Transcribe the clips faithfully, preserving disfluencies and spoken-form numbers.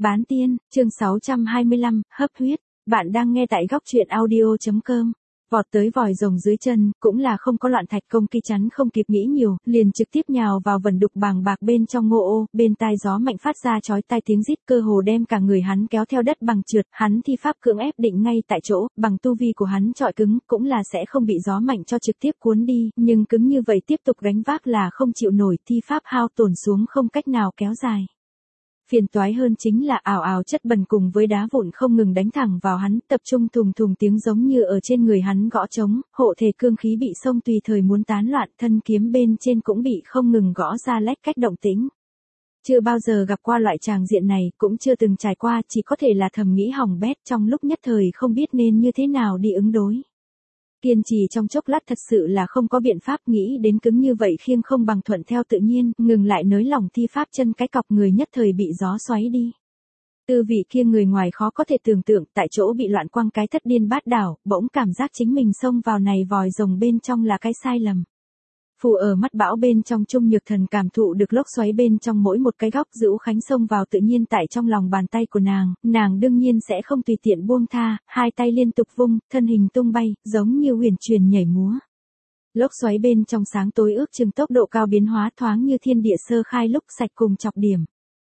Bán tiên, chương sáu trăm hai mươi lăm, hấp huyết. Bạn đang nghe tại góc truyện audio.com. Vọt tới vòi rồng dưới chân, cũng là không có loạn thạch công kỳ chắn không kịp nghĩ nhiều, liền trực tiếp nhào vào vần đục bàng bạc bên trong ngô ô, bên tai gió mạnh phát ra chói tai tiếng rít, cơ hồ đem cả người hắn kéo theo đất bằng trượt, hắn thi pháp cưỡng ép định ngay tại chỗ, bằng tu vi của hắn trọi cứng, cũng là sẽ không bị gió mạnh cho trực tiếp cuốn đi, nhưng cứng như vậy tiếp tục gánh vác là không chịu nổi, thi pháp hao tổn xuống không cách nào kéo dài. Phiền toái hơn chính là ảo ảo chất bẩn cùng với đá vụn không ngừng đánh thẳng vào hắn, tập trung thùng thùng tiếng giống như ở trên người hắn gõ trống, hộ thể cương khí bị xông tùy thời muốn tán loạn, thân kiếm bên trên cũng bị không ngừng gõ ra lách cách động tĩnh. Chưa bao giờ gặp qua loại tràng diện này, cũng chưa từng trải qua, chỉ có thể là thầm nghĩ hỏng bét, trong lúc nhất thời không biết nên như thế nào đi ứng đối. Kiên trì trong chốc lát thật sự là không có biện pháp, nghĩ đến cứng như vậy khiêng không bằng thuận theo tự nhiên, ngừng lại nới lỏng thi pháp chân cái cọc người nhất thời bị gió xoáy đi. Tư vị kia người ngoài khó có thể tưởng tượng, tại chỗ bị loạn quăng cái thất điên bát đảo, bỗng cảm giác chính mình xông vào này vòi rồng bên trong là cái sai lầm. Phù ở mắt bão bên trong Trung Nhược Thần cảm thụ được lốc xoáy bên trong mỗi một cái góc, Dữu Khánh xông vào tự nhiên tại trong lòng bàn tay của nàng, nàng đương nhiên sẽ không tùy tiện buông tha, hai tay liên tục vung, thân hình tung bay, giống như huyền truyền nhảy múa. Lốc xoáy bên trong sáng tối ước chừng tốc độ cao biến hóa, thoáng như thiên địa sơ khai lúc sạch cùng chọc điểm.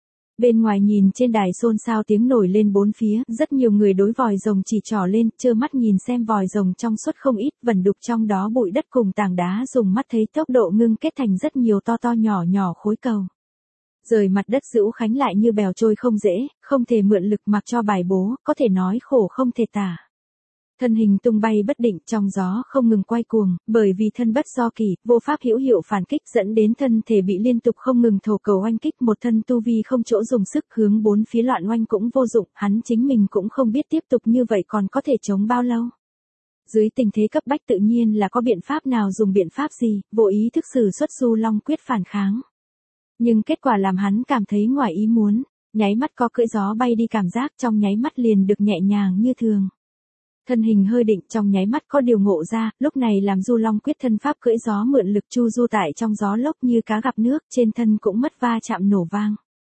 Bên ngoài nhìn trên đài xôn xao tiếng nổi lên bốn phía, rất nhiều người đối vòi rồng chỉ trỏ lên, trơ mắt nhìn xem vòi rồng trong suốt không ít, vẩn đục trong đó bụi đất cùng tảng đá dùng mắt thấy tốc độ ngưng kết thành rất nhiều to to nhỏ nhỏ khối cầu. Rời mặt đất Dữu Khánh lại như bèo trôi không dễ, không thể mượn lực mặc cho bài bố, có thể nói khổ không thể tả. Thân hình tung bay bất định trong gió không ngừng quay cuồng, bởi vì thân bất do kỳ, vô pháp hữu hiệu phản kích dẫn đến thân thể bị liên tục không ngừng thổ cầu oanh kích, một thân tu vi không chỗ dùng sức, hướng bốn phía loạn oanh cũng vô dụng, hắn chính mình cũng không biết tiếp tục như vậy còn có thể chống bao lâu. Dưới tình thế cấp bách tự nhiên là có biện pháp nào dùng biện pháp gì, vô ý thức sử xuất Du Long quyết phản kháng. Nhưng kết quả làm hắn cảm thấy ngoài ý muốn, nháy mắt có cưỡi gió bay đi cảm giác, trong nháy mắt liền được nhẹ nhàng như thường. Thân hình hơi định, trong nháy mắt có điều ngộ ra, lúc này làm Du Long quyết thân pháp cưỡi gió mượn lực chu du tại trong gió lốc như cá gặp nước, trên thân cũng mất va chạm nổ vang.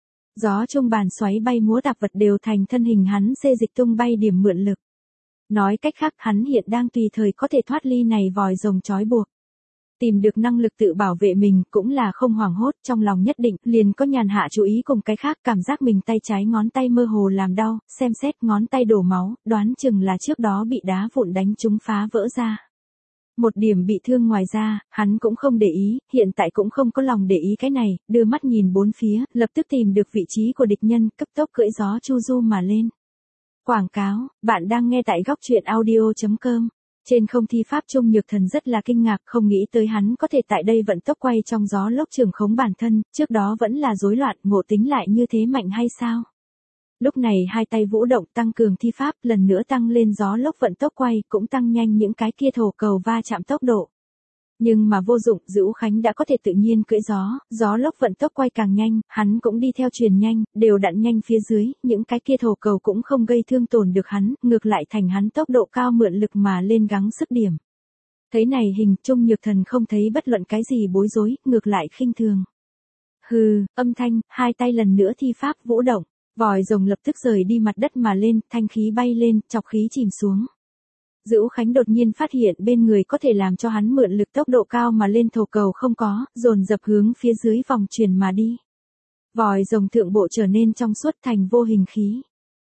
Gió trung bàn xoáy bay múa tạp vật đều thành thân hình hắn xê dịch tung bay điểm mượn lực. Nói cách khác, hắn hiện đang tùy thời có thể thoát ly này vòi rồng trói buộc. Tìm được năng lực tự bảo vệ mình cũng là không hoảng hốt, trong lòng nhất định liền có nhàn hạ chú ý cùng cái khác, cảm giác mình tay trái ngón tay mơ hồ làm đau, xem xét ngón tay đổ máu, đoán chừng là trước đó bị đá vụn đánh trúng phá vỡ ra. Một điểm bị thương ngoài ra, hắn cũng không để ý, hiện tại cũng không có lòng để ý cái này, đưa mắt nhìn bốn phía, lập tức tìm được vị trí của địch nhân, cấp tốc cưỡi gió chu du mà lên. Quảng cáo, bạn đang nghe tại góc truyện audio.com. Trên không thi pháp Trung Nhược Thần rất là kinh ngạc, không nghĩ tới hắn có thể tại đây vận tốc quay trong gió lốc trường khống bản thân, trước đó vẫn là rối loạn, ngộ tính lại như thế mạnh hay sao? Lúc này hai tay vũ động tăng cường thi pháp, lần nữa tăng lên gió lốc vận tốc quay, cũng tăng nhanh những cái kia thổ cầu va chạm tốc độ. Nhưng mà vô dụng, Dữu Khánh đã có thể tự nhiên cưỡi gió, gió lốc vận tốc quay càng nhanh, hắn cũng đi theo truyền nhanh, đều đặn nhanh phía dưới, những cái kia thổ cầu cũng không gây thương tổn được hắn, ngược lại thành hắn tốc độ cao mượn lực mà lên gắng sức điểm. Thấy này hình, Trung Nhược Thần không thấy bất luận cái gì bối rối, ngược lại khinh thường. Hừ, âm thanh, hai tay lần nữa thi pháp vũ động, vòi rồng lập tức rời đi mặt đất mà lên, thanh khí bay lên, chọc khí chìm xuống. Dữu Khánh đột nhiên phát hiện bên người có thể làm cho hắn mượn lực tốc độ cao mà lên thổ cầu không có, dồn dập hướng phía dưới vòng chuyển mà đi. Vòi rồng thượng bộ trở nên trong suốt thành vô hình khí.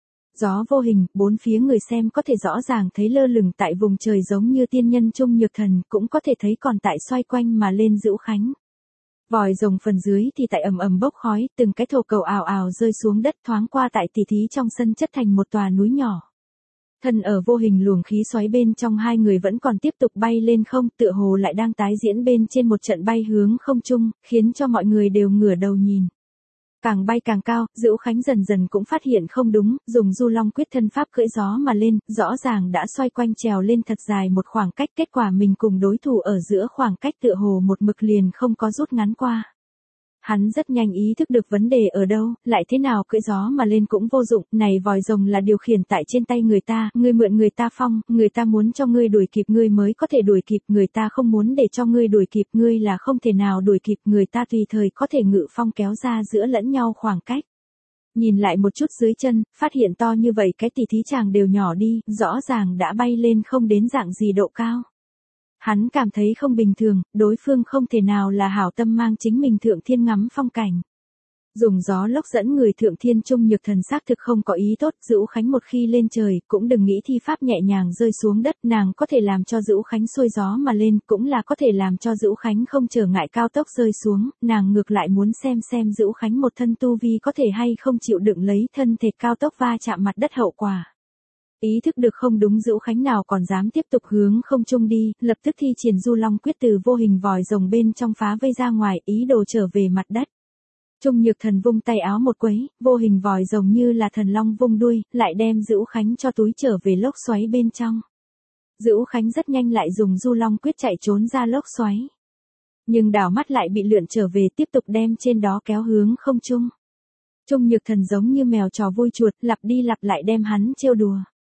Gió vô hình, bốn phía người xem có thể rõ ràng thấy lơ lửng tại vùng trời giống như tiên nhân Trung Nhược Thần, cũng có thể thấy còn tại xoay quanh mà lên Dữu Khánh. Vòi rồng phần dưới thì tại ầm ầm bốc khói, từng cái thổ cầu ào ào rơi xuống đất, thoáng qua tại tỉ thí trong sân chất thành một tòa núi nhỏ. Thân ở vô hình luồng khí xoáy bên trong, hai người vẫn còn tiếp tục bay lên không, tựa hồ lại đang tái diễn bên trên một trận bay hướng không trung, khiến cho mọi người đều ngửa đầu nhìn. Càng bay càng cao, Dữu Khánh dần dần cũng phát hiện không đúng, dùng Du Long quyết thân pháp cưỡi gió mà lên, rõ ràng đã xoay quanh trèo lên thật dài một khoảng cách, kết quả mình cùng đối thủ ở giữa khoảng cách tựa hồ một mực liền không có rút ngắn qua. Hắn rất nhanh ý thức được vấn đề ở đâu, lại thế nào cưỡi gió mà lên cũng vô dụng, này vòi rồng là điều khiển tại trên tay người ta, ngươi mượn người ta phong, người ta muốn cho ngươi đuổi kịp ngươi mới có thể đuổi kịp, người ta không muốn để cho ngươi đuổi kịp, ngươi là không thể nào đuổi kịp, người ta tùy thời có thể ngự phong kéo ra giữa lẫn nhau khoảng cách. Nhìn lại một chút dưới chân, phát hiện to như vậy cái tỉ thí chàng đều nhỏ đi, rõ ràng đã bay lên không đến dạng gì độ cao. Hắn cảm thấy không bình thường, đối phương không thể nào là hảo tâm mang chính mình thượng thiên ngắm phong cảnh. Dùng gió lốc dẫn người thượng thiên Trung Nhược Thần xác thực không có ý tốt, Dữu Khánh một khi lên trời, cũng đừng nghĩ thi pháp nhẹ nhàng rơi xuống đất, nàng có thể làm cho Dữu Khánh xuôi gió mà lên, cũng là có thể làm cho Dữu Khánh không trở ngại cao tốc rơi xuống, nàng ngược lại muốn xem xem Dữu Khánh một thân tu vi có thể hay không chịu đựng lấy thân thể cao tốc va chạm mặt đất hậu quả. Ý thức được không đúng, Dữu Khánh nào còn dám tiếp tục hướng không trung đi, lập tức thi triển Du Long quyết từ vô hình vòi rồng bên trong phá vây ra ngoài, ý đồ trở về mặt đất. Trung Nhược Thần vung tay áo một quấy, vô hình vòi rồng như là thần long vung đuôi, lại đem Dữu Khánh cho túi trở về lốc xoáy bên trong. Dữu Khánh rất nhanh lại dùng Du Long quyết chạy trốn ra lốc xoáy. Nhưng đảo mắt lại bị lượn trở về, tiếp tục đem trên đó kéo hướng không trung. Trung Nhược Thần giống như mèo trò vui chuột, lặp đi lặp lại đem hắn trêu đùa.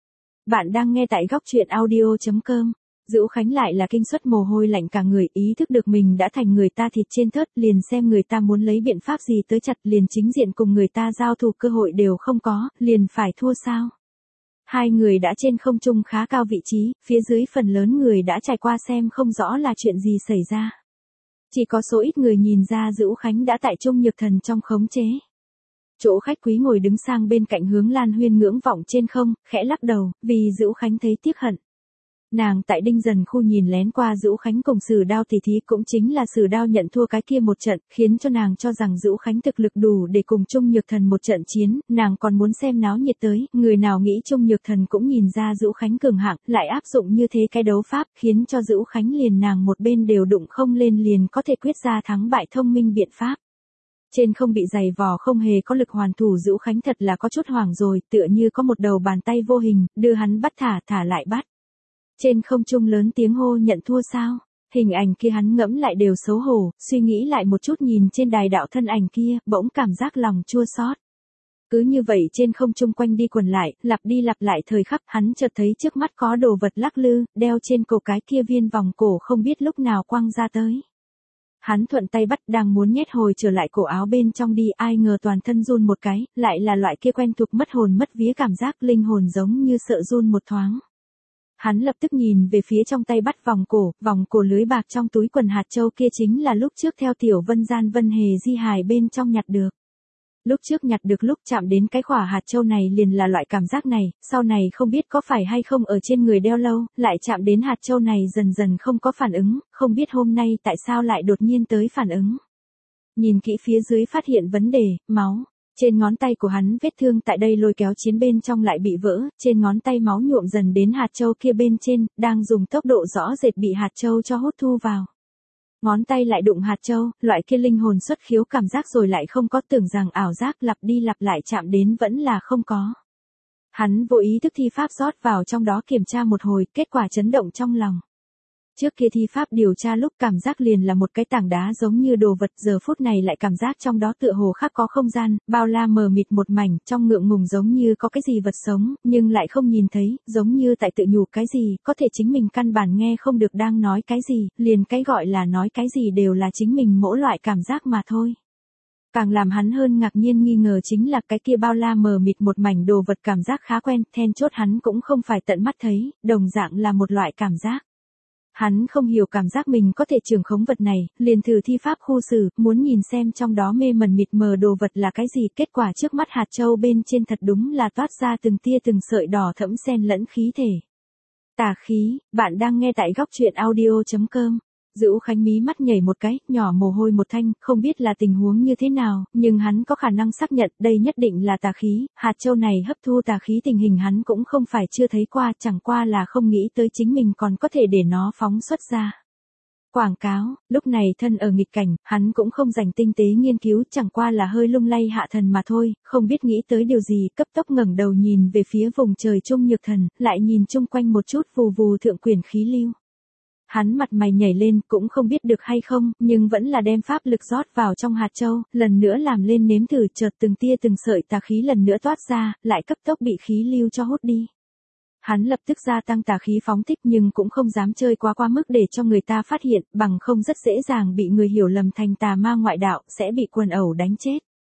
Bạn đang nghe tại góc truyện audio chấm com. Dữu Khánh lại là kinh suất mồ hôi lạnh cả người, ý thức được mình đã thành người ta thịt trên thớt, liền xem người ta muốn lấy biện pháp gì tới chặt, liền chính diện cùng người ta giao thủ cơ hội đều không có, liền phải thua sao. Hai người đã trên không trung khá cao vị trí, phía dưới phần lớn người đã trải qua xem không rõ là chuyện gì xảy ra. Chỉ có số ít người nhìn ra Dữu Khánh đã tại Trung Nhược Thần trong khống chế. Chỗ khách quý ngồi đứng sang bên cạnh hướng Lan Huyên ngưỡng vọng trên không, khẽ lắc đầu, vì Dữu Khánh thấy tiếc hận. Nàng tại Đinh Dần khu nhìn lén qua Dữu Khánh cùng Sử Đao tỉ thí, cũng chính là Sử Đao nhận thua cái kia một trận, khiến cho nàng cho rằng Dữu Khánh thực lực đủ để cùng Trung Nhược Thần một trận chiến, nàng còn muốn xem náo nhiệt tới, người nào nghĩ Trung Nhược Thần cũng nhìn ra Dữu Khánh cường hạng, lại áp dụng như thế cái đấu pháp, khiến cho Dữu Khánh liền nàng một bên đều đụng không lên liền có thể quyết ra thắng bại thông minh biện pháp. Trên không bị giày vò không hề có lực hoàn thủ, Dữu Khánh thật là có chút hoảng rồi, tựa như có một đầu bàn tay vô hình, đưa hắn bắt thả thả lại bắt. Trên không trung lớn tiếng hô nhận thua sao, hình ảnh kia hắn ngẫm lại đều xấu hổ, suy nghĩ lại một chút nhìn trên đài đạo thân ảnh kia, bỗng cảm giác lòng chua xót. Cứ như vậy trên không trung quanh đi quần lại, lặp đi lặp lại thời khắc, hắn chợt thấy trước mắt có đồ vật lắc lư, đeo trên cổ cái kia viên vòng cổ không biết lúc nào quăng ra tới. Hắn thuận tay bắt, đang muốn nhét hồi trở lại cổ áo bên trong đi, ai ngờ toàn thân run một cái, lại là loại kia quen thuộc mất hồn mất vía cảm giác, linh hồn giống như sợ run một thoáng. Hắn lập tức nhìn về phía trong tay bắt vòng cổ, vòng cổ lưới bạc trong túi quần hạt châu kia chính là lúc trước theo Tiểu Vân Gian Vân Hề di hài bên trong nhặt được. Lúc trước nhặt được lúc chạm đến cái khỏa hạt châu này liền là loại cảm giác này, sau này không biết có phải hay không ở trên người đeo lâu, lại chạm đến hạt châu này dần dần không có phản ứng, không biết hôm nay tại sao lại đột nhiên tới phản ứng. Nhìn kỹ phía dưới phát hiện vấn đề, máu. Trên ngón tay của hắn vết thương tại đây lôi kéo chiến bên trong lại bị vỡ, trên ngón tay máu nhuộm dần đến hạt châu kia bên trên, đang dùng tốc độ rõ rệt bị hạt châu cho hút thu vào. Ngón tay lại đụng hạt châu, loại kia linh hồn xuất khiếu cảm giác rồi lại không có, tưởng rằng ảo giác, lặp đi lặp lại chạm đến vẫn là không có. Hắn vô ý thức thi pháp rót vào trong đó kiểm tra một hồi, kết quả chấn động trong lòng. Trước kia thi pháp điều tra lúc cảm giác liền là một cái tảng đá giống như đồ vật, giờ phút này lại cảm giác trong đó tựa hồ khác có không gian, bao la mờ mịt một mảnh, trong ngượng ngùng giống như có cái gì vật sống, nhưng lại không nhìn thấy, giống như tại tự nhủ cái gì, có thể chính mình căn bản nghe không được đang nói cái gì, liền cái gọi là nói cái gì đều là chính mình mỗi loại cảm giác mà thôi. Càng làm hắn hơn ngạc nhiên nghi ngờ chính là cái kia bao la mờ mịt một mảnh đồ vật cảm giác khá quen, then chốt hắn cũng không phải tận mắt thấy, đồng dạng là một loại cảm giác. Hắn không hiểu cảm giác mình có thể trưởng khống vật này, liền thử thi pháp khu xử, muốn nhìn xem trong đó mê mẩn mịt mờ đồ vật là cái gì, kết quả trước mắt hạt châu bên trên thật đúng là toát ra từng tia từng sợi đỏ thẫm xen lẫn khí thể. Tà khí, bạn đang nghe tại góc truyện audio chấm com. Dữu Khánh mí mắt nhảy một cái, nhỏ mồ hôi một thanh, không biết là tình huống như thế nào, nhưng hắn có khả năng xác nhận đây nhất định là tà khí, hạt châu này hấp thu tà khí tình hình hắn cũng không phải chưa thấy qua, chẳng qua là không nghĩ tới chính mình còn có thể để nó phóng xuất ra. Quảng cáo, lúc này thân ở nghịch cảnh, hắn cũng không dành tinh tế nghiên cứu, chẳng qua là hơi lung lay hạ thần mà thôi, không biết nghĩ tới điều gì, cấp tốc ngẩng đầu nhìn về phía vùng trời Trung Nhược Thần, lại nhìn chung quanh một chút vù vù thượng quyển khí lưu. Hắn mặt mày nhảy lên, cũng không biết được hay không, nhưng vẫn là đem pháp lực rót vào trong hạt châu, lần nữa làm lên nếm thử, chợt từng tia từng sợi tà khí lần nữa toát ra, lại cấp tốc bị khí lưu cho hút đi. Hắn lập tức gia tăng tà khí phóng thích nhưng cũng không dám chơi quá qua mức để cho người ta phát hiện, bằng không rất dễ dàng bị người hiểu lầm thành tà ma ngoại đạo, sẽ bị quần ẩu đánh chết.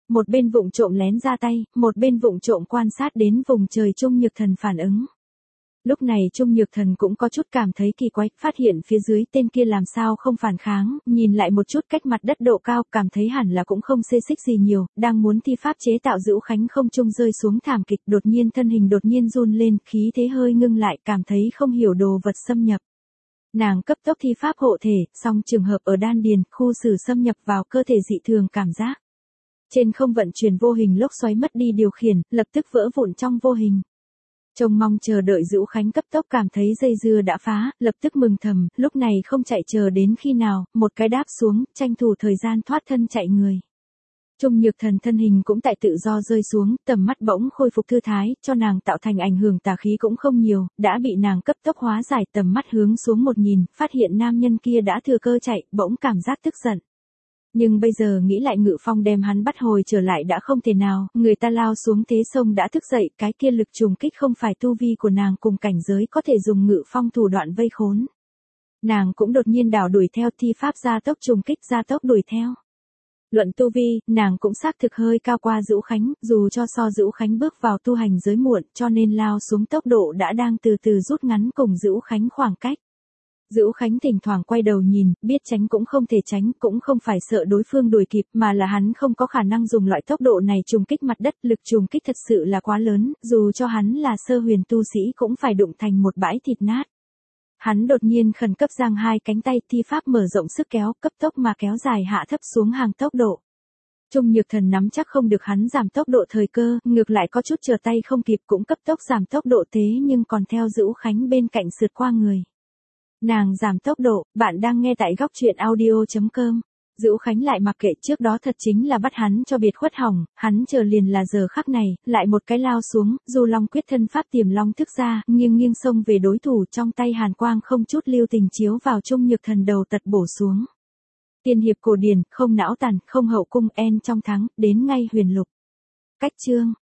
một bên vụng trộm lén ra tay, một bên vụng trộm quan sát đến vùng trời Trung Nhược Thần phản ứng. Lúc này Trung Nhược Thần cũng có chút cảm thấy kỳ quái, phát hiện phía dưới tên kia làm sao không phản kháng, nhìn lại một chút cách mặt đất độ cao, cảm thấy hẳn là cũng không xê xích gì nhiều, đang muốn thi pháp chế tạo Dữu Khánh không trung rơi xuống thảm kịch, đột nhiên thân hình đột nhiên run lên, khí thế hơi ngưng lại, cảm thấy không hiểu đồ vật xâm nhập. Nàng cấp tốc thi pháp hộ thể, song trường hợp ở đan điền, khu xử xâm nhập vào cơ thể dị thường cảm giác. Trên không vận chuyển vô hình lốc xoáy mất đi điều khiển, lập tức vỡ vụn trong vô hình. Trông mong chờ đợi Dữu Khánh cấp tốc cảm thấy dây dưa đã phá, lập tức mừng thầm, lúc này không chạy chờ đến khi nào, một cái đáp xuống, tranh thủ thời gian thoát thân chạy người. Trung Nhược Thần thân hình cũng tại tự do rơi xuống, tầm mắt bỗng khôi phục thư thái, cho nàng tạo thành ảnh hưởng tà khí cũng không nhiều, đã bị nàng cấp tốc hóa giải, tầm mắt hướng xuống một nhìn, phát hiện nam nhân kia đã thừa cơ chạy, bỗng cảm giác tức giận. Nhưng bây giờ nghĩ lại Ngự Phong đem hắn bắt hồi trở lại đã không thể nào, người ta lao xuống thế sông đã thức dậy, cái kia lực trùng kích không phải tu vi của nàng cùng cảnh giới có thể dùng Ngự Phong thủ đoạn vây khốn. Nàng cũng đột nhiên đảo đuổi theo, thi pháp gia tốc trùng kích gia tốc đuổi theo. Luận tu vi, nàng cũng xác thực hơi cao qua Dữu Khánh, dù cho so Dữu Khánh bước vào tu hành giới muộn, cho nên lao xuống tốc độ đã đang từ từ rút ngắn cùng Dữu Khánh khoảng cách. Dữu Khánh thỉnh thoảng quay đầu nhìn, biết tránh cũng không thể tránh, cũng không phải sợ đối phương đuổi kịp, mà là hắn không có khả năng dùng loại tốc độ này trùng kích mặt đất, lực trùng kích thật sự là quá lớn, dù cho hắn là sơ huyền tu sĩ cũng phải đụng thành một bãi thịt nát. Hắn đột nhiên khẩn cấp giang hai cánh tay, thi pháp mở rộng sức kéo, cấp tốc mà kéo dài hạ thấp xuống hàng tốc độ. Trung Nhược Thần nắm chắc không được hắn giảm tốc độ thời cơ, ngược lại có chút chờ tay không kịp, cũng cấp tốc giảm tốc độ, thế nhưng còn theo Dữu Khánh bên cạnh sượt qua người. Nàng giảm tốc độ, bạn đang nghe tại góc truyện audio chấm com. Dữu Khánh lại mặc kệ, trước đó thật chính là bắt hắn cho biệt khuất hỏng, hắn chờ liền là giờ khắc này, lại một cái lao xuống, Du Long quyết thân pháp tiềm long thức ra, nghiêng nghiêng xông về đối thủ, trong tay hàn quang không chút lưu tình chiếu vào Trung Nhược Thần đầu tật bổ xuống. Tiên hiệp cổ điển, không não tàn, không hậu cung, en trong thắng, đến ngay huyền lục. Cách chương